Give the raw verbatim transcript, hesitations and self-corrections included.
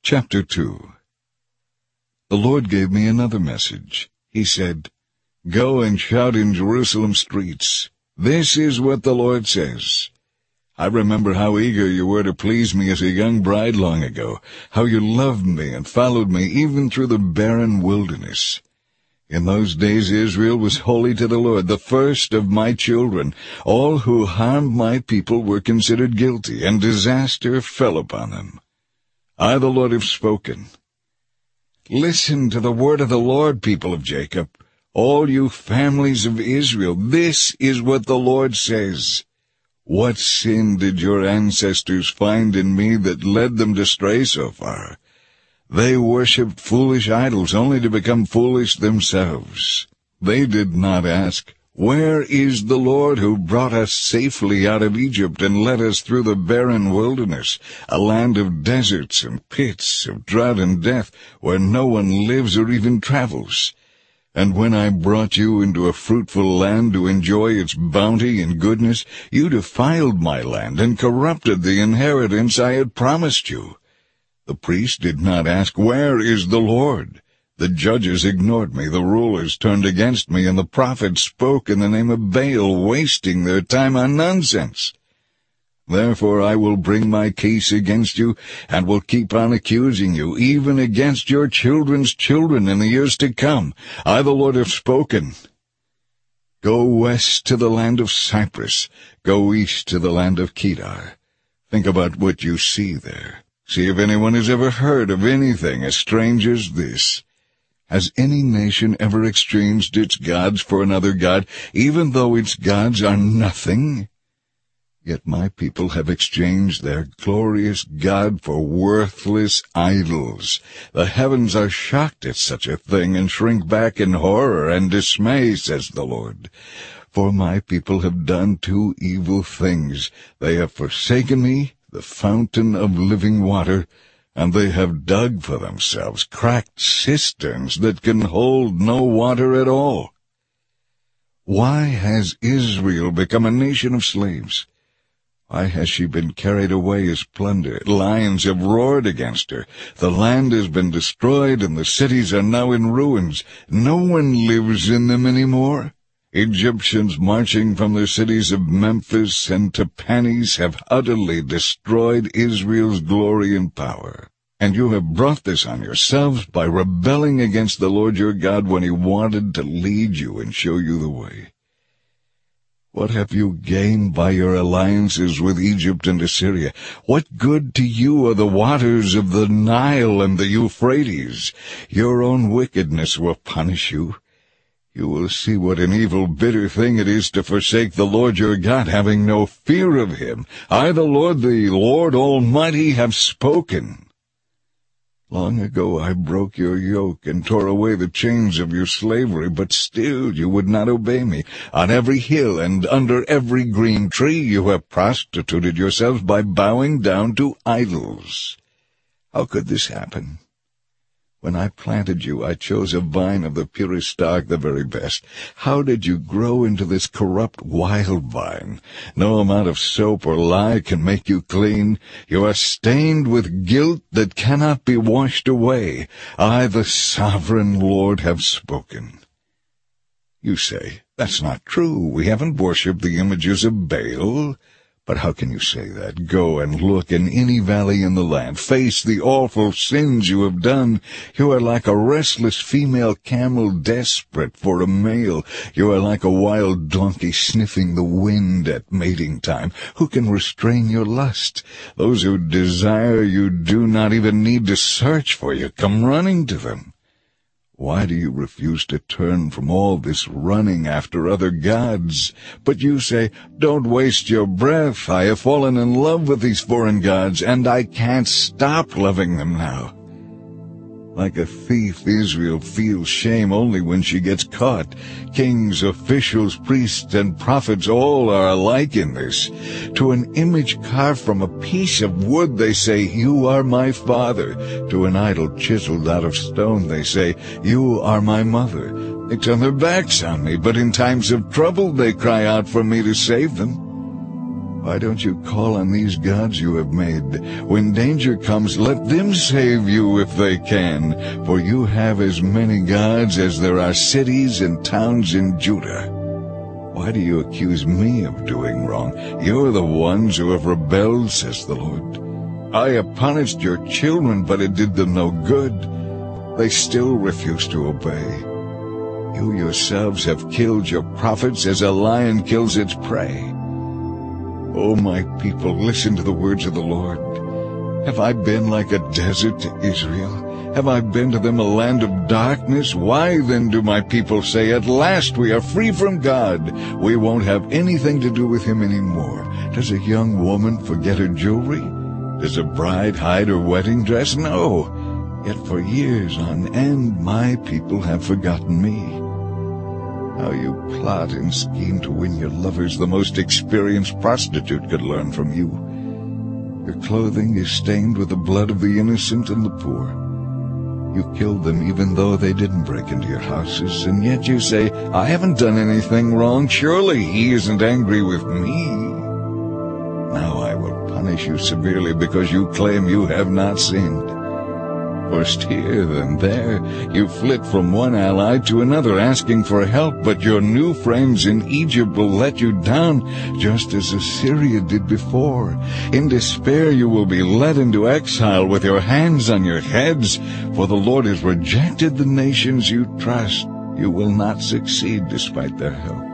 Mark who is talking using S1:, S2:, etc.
S1: Chapter two. The Lord gave me another message. He said, "Go and shout in Jerusalem streets. This is what the Lord says. I remember how eager you were to please me as a young bride long ago, how you loved me and followed me even through the barren wilderness. In those days Israel was holy to the Lord, the first of my children. All who harmed my people were considered guilty, and disaster fell upon them. I, the Lord, have spoken. Listen to the word of the Lord, people of Jacob, all you families of Israel. This is what the Lord says. What sin did your ancestors find in me that led them to stray so far? They worshipped foolish idols only to become foolish themselves. They did not ask, 'Where is the Lord who brought us safely out of Egypt and led us through the barren wilderness, a land of deserts and pits, of drought and death, where no one lives or even travels? And when I brought you into a fruitful land to enjoy its bounty and goodness, you defiled my land and corrupted the inheritance I had promised you.' The priests did not ask, 'Where is the Lord?' The judges ignored me, the rulers turned against me, and the prophets spoke in the name of Baal, wasting their time on nonsense. Therefore I will bring my case against you, and will keep on accusing you, even against your children's children in the years to come. I, the Lord, have spoken. Go west to the land of Cyprus. Go east to the land of Kedar. Think about what you see there. See if anyone has ever heard of anything as strange as this. Has any nation ever exchanged its gods for another god, even though its gods are nothing? Yet my people have exchanged their glorious God for worthless idols. The heavens are shocked at such a thing and shrink back in horror and dismay, says the Lord. For my people have done two evil things. They have forsaken me, the fountain of living water, and they have dug for themselves cracked cisterns that can hold no water at all. Why has Israel become a nation of slaves? Why has she been carried away as plunder? Lions have roared against her. The land has been destroyed, and the cities are now in ruins. No one lives in them any more. Egyptians marching from their cities of Memphis and Tahpanhes have utterly destroyed Israel's glory and power. And you have brought this on yourselves by rebelling against the Lord your God when he wanted to lead you and show you the way. What have you gained by your alliances with Egypt and Assyria? What good to you are the waters of the Nile and the Euphrates? Your own wickedness will punish you. You will see what an evil, bitter thing it is to forsake the Lord your God, having no fear of him. I, the Lord, the Lord Almighty, have spoken. Long ago I broke your yoke and tore away the chains of your slavery, but still you would not obey me. On every hill and under every green tree you have prostituted yourselves by bowing down to idols. How could this happen? When I planted you, I chose a vine of the purest stock, the very best. How did you grow into this corrupt wild vine? No amount of soap or lye can make you clean. You are stained with guilt that cannot be washed away. I, the sovereign Lord, have spoken. You say, that's not true. We haven't worshipped the images of Baal. But how can you say that? Go and look in any valley in the land. Face the awful sins you have done. You are like a restless female camel desperate for a male. You are like a wild donkey sniffing the wind at mating time. Who can restrain your lust? Those who desire you do not even need to search for you. Come running to them. Why do you refuse to turn from all this running after other gods? But you say, don't waste your breath. I have fallen in love with these foreign gods, and I can't stop loving them now. Like a thief, Israel feels shame only when she gets caught. Kings, officials, priests, and prophets all are alike in this. To an image carved from a piece of wood, they say, you are my father. To an idol chiseled out of stone, they say, you are my mother. They turn their backs on me, but in times of trouble they cry out for me to save them. Why don't you call on these gods you have made? When danger comes, let them save you if they can, for you have as many gods as there are cities and towns in Judah. Why do you accuse me of doing wrong? You're the ones who have rebelled, says the Lord. I have punished your children, but it did them no good. They still refuse to obey. You yourselves have killed your prophets as a lion kills its prey. O my people, listen to the words of the Lord. Have I been like a desert to Israel? Have I been to them a land of darkness? Why then do my people say, at last we are free from God. We won't have anything to do with him anymore. Does a young woman forget her jewelry? Does a bride hide her wedding dress? No. Yet for years on end my people have forgotten me. How you plot and scheme to win your lovers, the most experienced prostitute could learn from you. Your clothing is stained with the blood of the innocent and the poor. You killed them even though they didn't break into your houses, and yet you say, I haven't done anything wrong. Surely he isn't angry with me. Now I will punish you severely because you claim you have not sinned. First here, then there, you flit from one ally to another asking for help, but your new friends in Egypt will let you down, just as Assyria did before. In despair you will be led into exile with your hands on your heads, for the Lord has rejected the nations you trust. You will not succeed despite their help.